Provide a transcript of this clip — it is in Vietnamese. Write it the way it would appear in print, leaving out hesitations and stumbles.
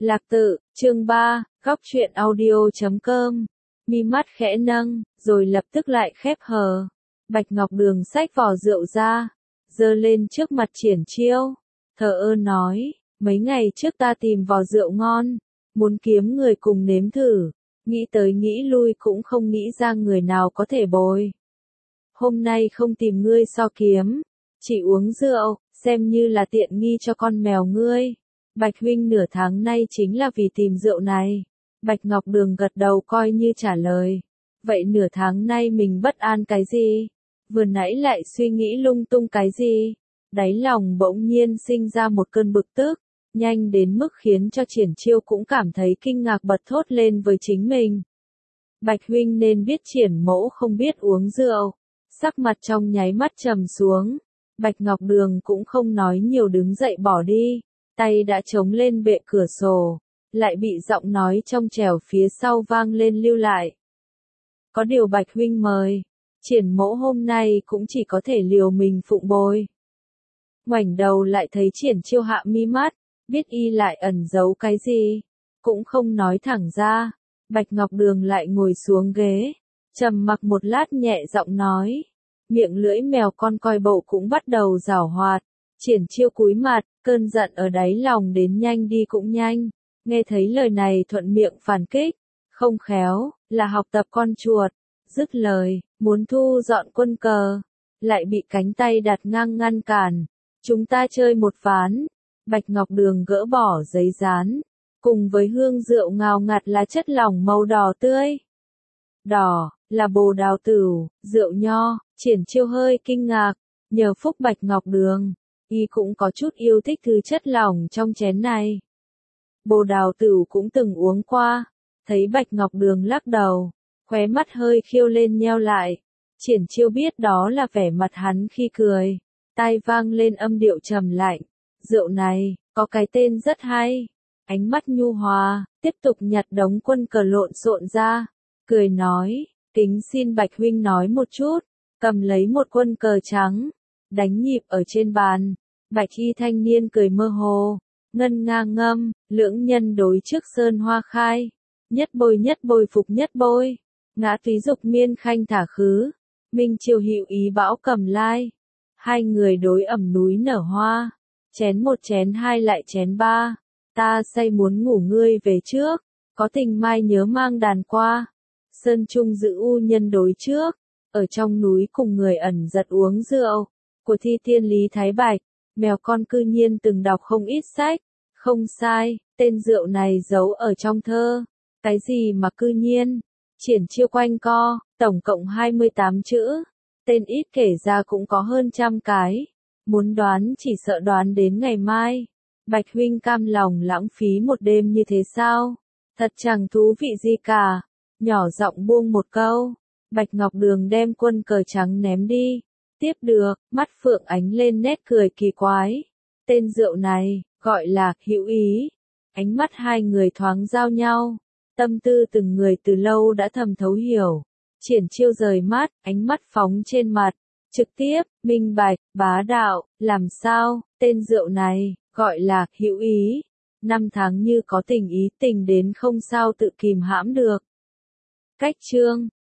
Lạc tự, chương 3, góc truyện audio.com. Mi mắt khẽ nâng, rồi lập tức lại khép hờ. Bạch Ngọc Đường xách vò rượu ra, giơ lên trước mặt Triển Chiêu, thờ ơ nói, mấy ngày trước ta tìm vò rượu ngon, muốn kiếm người cùng nếm thử, nghĩ tới nghĩ lui cũng không nghĩ ra người nào có thể bồi. Hôm nay không tìm ngươi so kiếm, chỉ uống rượu, xem như là tiện nghi cho con mèo ngươi. Bạch huynh nửa tháng nay chính là vì tìm rượu này. Bạch Ngọc Đường gật đầu coi như trả lời. Vậy nửa tháng nay mình bất an cái gì? Vừa nãy lại suy nghĩ lung tung cái gì? Đáy lòng bỗng nhiên sinh ra một cơn bực tức, nhanh đến mức khiến cho Triển Chiêu cũng cảm thấy kinh ngạc bật thốt lên với chính mình. Bạch huynh nên biết Triển mẫu không biết uống rượu. Sắc mặt trong nháy mắt trầm xuống. Bạch Ngọc Đường cũng không nói nhiều đứng dậy bỏ đi. Tay đã chống lên bệ cửa sổ, lại bị giọng nói trong trẻo phía sau vang lên lưu lại. Có điều Bạch huynh mời, Triển mẫu hôm nay cũng chỉ có thể liều mình phụng bồi. Ngoảnh đầu lại thấy Triển Chiêu hạ mi mắt, biết y lại ẩn giấu cái gì, cũng không nói thẳng ra. Bạch Ngọc Đường lại ngồi xuống ghế, trầm mặc một lát nhẹ giọng nói, miệng lưỡi mèo con coi bộ cũng bắt đầu giảo hoạt. Triển Chiêu cúi mặt, cơn giận ở đáy lòng đến nhanh đi cũng nhanh, nghe thấy lời này thuận miệng phản kích, không khéo, là học tập con chuột, dứt lời, muốn thu dọn quân cờ, lại bị cánh tay đặt ngang ngăn cản, chúng ta chơi một ván. Bạch Ngọc Đường gỡ bỏ giấy dán, cùng với hương rượu ngào ngạt là chất lỏng màu đỏ tươi. Đỏ, là bồ đào tửu, rượu nho. Triển Chiêu hơi kinh ngạc, nhờ phúc Bạch Ngọc Đường, y cũng có chút yêu thích thứ chất lỏng trong chén này. Bồ đào tửu cũng từng uống qua, thấy Bạch Ngọc Đường lắc đầu, khóe mắt hơi khiêu lên nheo lại. Triển Chiêu biết đó là vẻ mặt hắn khi cười, tai vang lên âm điệu trầm lạnh, rượu này, có cái tên rất hay. Ánh mắt nhu hòa, tiếp tục nhặt đống quân cờ lộn xộn ra, cười nói, kính xin Bạch huynh nói một chút. Cầm lấy một quân cờ trắng, đánh nhịp ở trên bàn. Bạch y thanh niên cười mơ hồ, ngân nga ngâm, lưỡng nhân đối trước sơn hoa khai, nhất bôi phục nhất bôi, ngã túy dục miên khanh thả khứ, minh triều hữu ý bão cầm lai. Hai người đối ẩm núi nở hoa, chén một chén hai lại chén ba, ta say muốn ngủ ngươi về trước, có tình mai nhớ mang đàn qua. Sơn trung giữ u nhân đối trước, ở trong núi cùng người ẩn giật uống rượu, của thi tiên Lý Thái Bạch, mèo con cư nhiên từng đọc không ít sách, không sai, tên rượu này giấu ở trong thơ, cái gì mà cư nhiên, Triển Chiêu quanh co, tổng cộng 28 chữ, tên ít kể ra cũng có hơn 100 cái, muốn đoán chỉ sợ đoán đến ngày mai. Bạch huynh cam lòng lãng phí một đêm như thế sao, thật chẳng thú vị gì cả, nhỏ giọng buông một câu. Bạch Ngọc Đường đem quân cờ trắng ném đi. Tiếp được, mắt phượng ánh lên nét cười kỳ quái. Tên rượu này, gọi là hữu ý. Ánh mắt hai người thoáng giao nhau. Tâm tư từng người từ lâu đã thầm thấu hiểu. Triển Chiêu rời mắt, ánh mắt phóng trên mặt. Trực tiếp, minh bạch, bá đạo, làm sao, tên rượu này, gọi là hữu ý. 5 tháng như có tình ý tình đến không sao tự kìm hãm được. Cách chương